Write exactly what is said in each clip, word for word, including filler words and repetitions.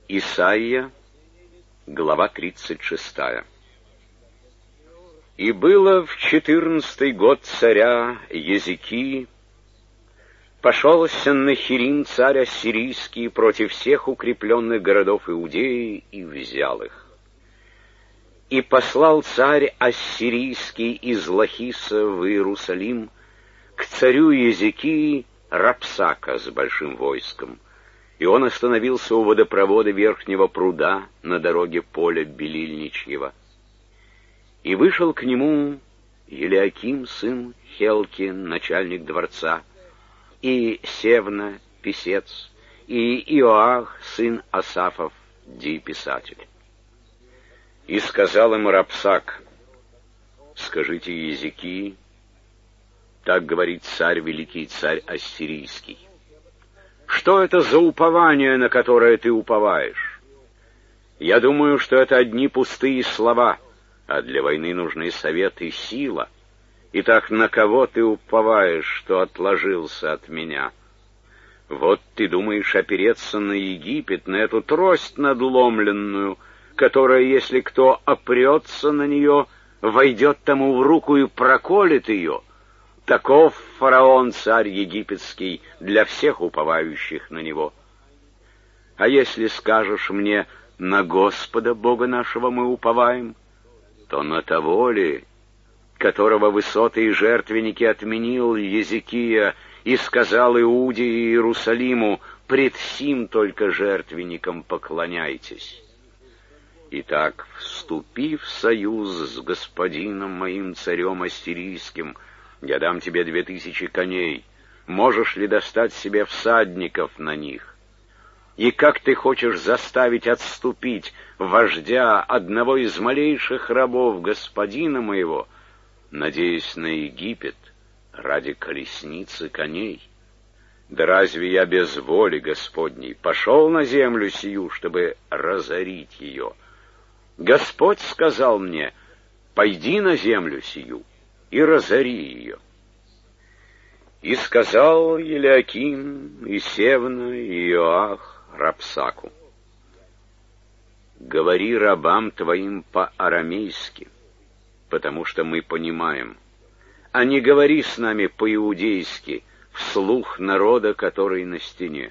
Исайя, глава тридцать шестая. «И было в четырнадцатый год царя Езекии, пошел Сеннахерим, царь ассирийский, против всех укрепленных городов Иудеи и взял их. И послал царь ассирийский из Лахиса в Иерусалим к царю Езекии Рапсака с большим войском, и он остановился у водопровода верхнего пруда на дороге поля Белильничьего. И вышел к нему Елиаким, сын Хелкин, начальник дворца, и Севна, писец, и Иоах, сын Асафов, ди писатель. И сказал им Рапсак: скажите Езекии, так говорит царь, великий царь ассирийский: что это за упование, на которое ты уповаешь? Я думаю, что это одни пустые слова, а для войны нужны совет и сила. Итак, на кого ты уповаешь, что отложился от меня? Вот ты думаешь опереться на Египет, на эту трость надломленную, которая, если кто опрется на нее, войдет тому в руку и проколет ее. Таков фараон, царь египетский, для всех уповающих на него. А если скажешь мне: на Господа Бога нашего мы уповаем, то на того ли, которого высоты и жертвенники отменил Езекия и сказал Иуде и Иерусалиму: пред сим только жертвенникам поклоняйтесь. Итак, вступи в союз с господином моим царем ассирийским, я дам тебе две тысячи коней. Можешь ли достать себе всадников на них? И как ты хочешь заставить отступить вождя одного из малейших рабов господина моего, надеясь на Египет ради колесницы коней? Да разве я без воли Господней пошел на землю сию, чтобы разорить ее? Господь сказал мне: пойди на землю сию и разори ее. И сказал Елиаким, и Севна, и Иоах Рапсаку: говори рабам твоим по-арамейски, потому что мы понимаем, а не говори с нами по-иудейски, вслух народа, который на стене.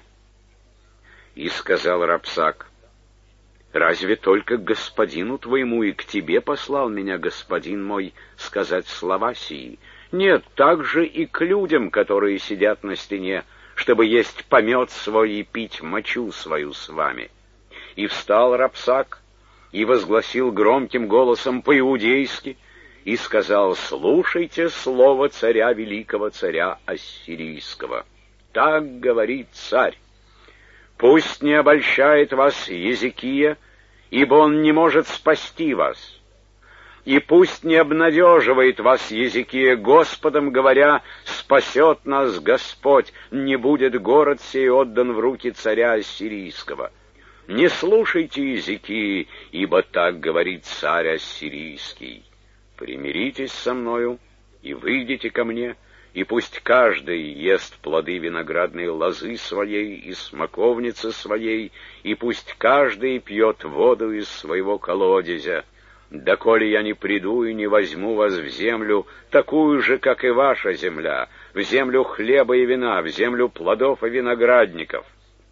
И сказал Рапсак: разве только к господину твоему и к тебе послал меня господин мой сказать слова сии? Нет, также и к людям, которые сидят на стене, чтобы есть помет свой и пить мочу свою с вами. И встал Рапсак и возгласил громким голосом по-иудейски и сказал: слушайте слово царя, великого царя ассирийского. Так говорит царь: пусть не обольщает вас Езекия, ибо он не может спасти вас. И пусть не обнадеживает вас Езекия Господом, говоря: спасет нас Господь, не будет город сей отдан в руки царя ассирийского. Не слушайте Езекии, ибо так говорит царь ассирийский: примиритесь со мною и выйдите ко мне, и пусть каждый ест плоды виноградной лозы своей и смоковницы своей, и пусть каждый пьет воду из своего колодезя, доколе я не приду и не возьму вас в землю, такую же, как и ваша земля, в землю хлеба и вина, в землю плодов и виноградников.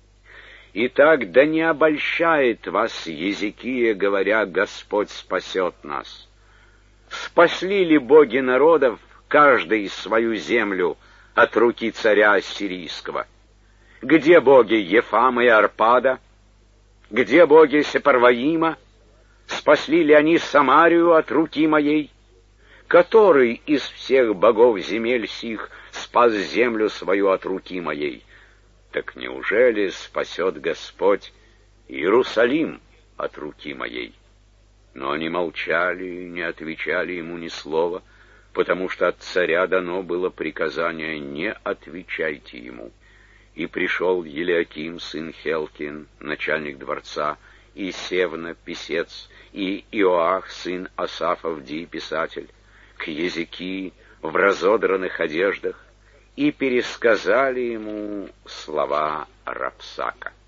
Итак, да не обольщает вас Езекия, говоря: Господь спасет нас. Спасли ли боги народов, каждый свою землю, от руки царя ассирийского? Где боги Ефама и Арпада? Где боги Сепарваима? Спасли ли они Самарию от руки моей? Который из всех богов земель сих спас землю свою от руки моей? Так неужели спасет Господь Иерусалим от руки моей? Но они молчали и не отвечали ему ни слова, потому что от царя дано было приказание: не отвечайте ему. И пришел Елиаким, сын Хелкин, начальник дворца, и Севна, писец, и Иоах, сын Асафов, ди писатель, к Езекии в разодранных одеждах, и пересказали ему слова Рапсака.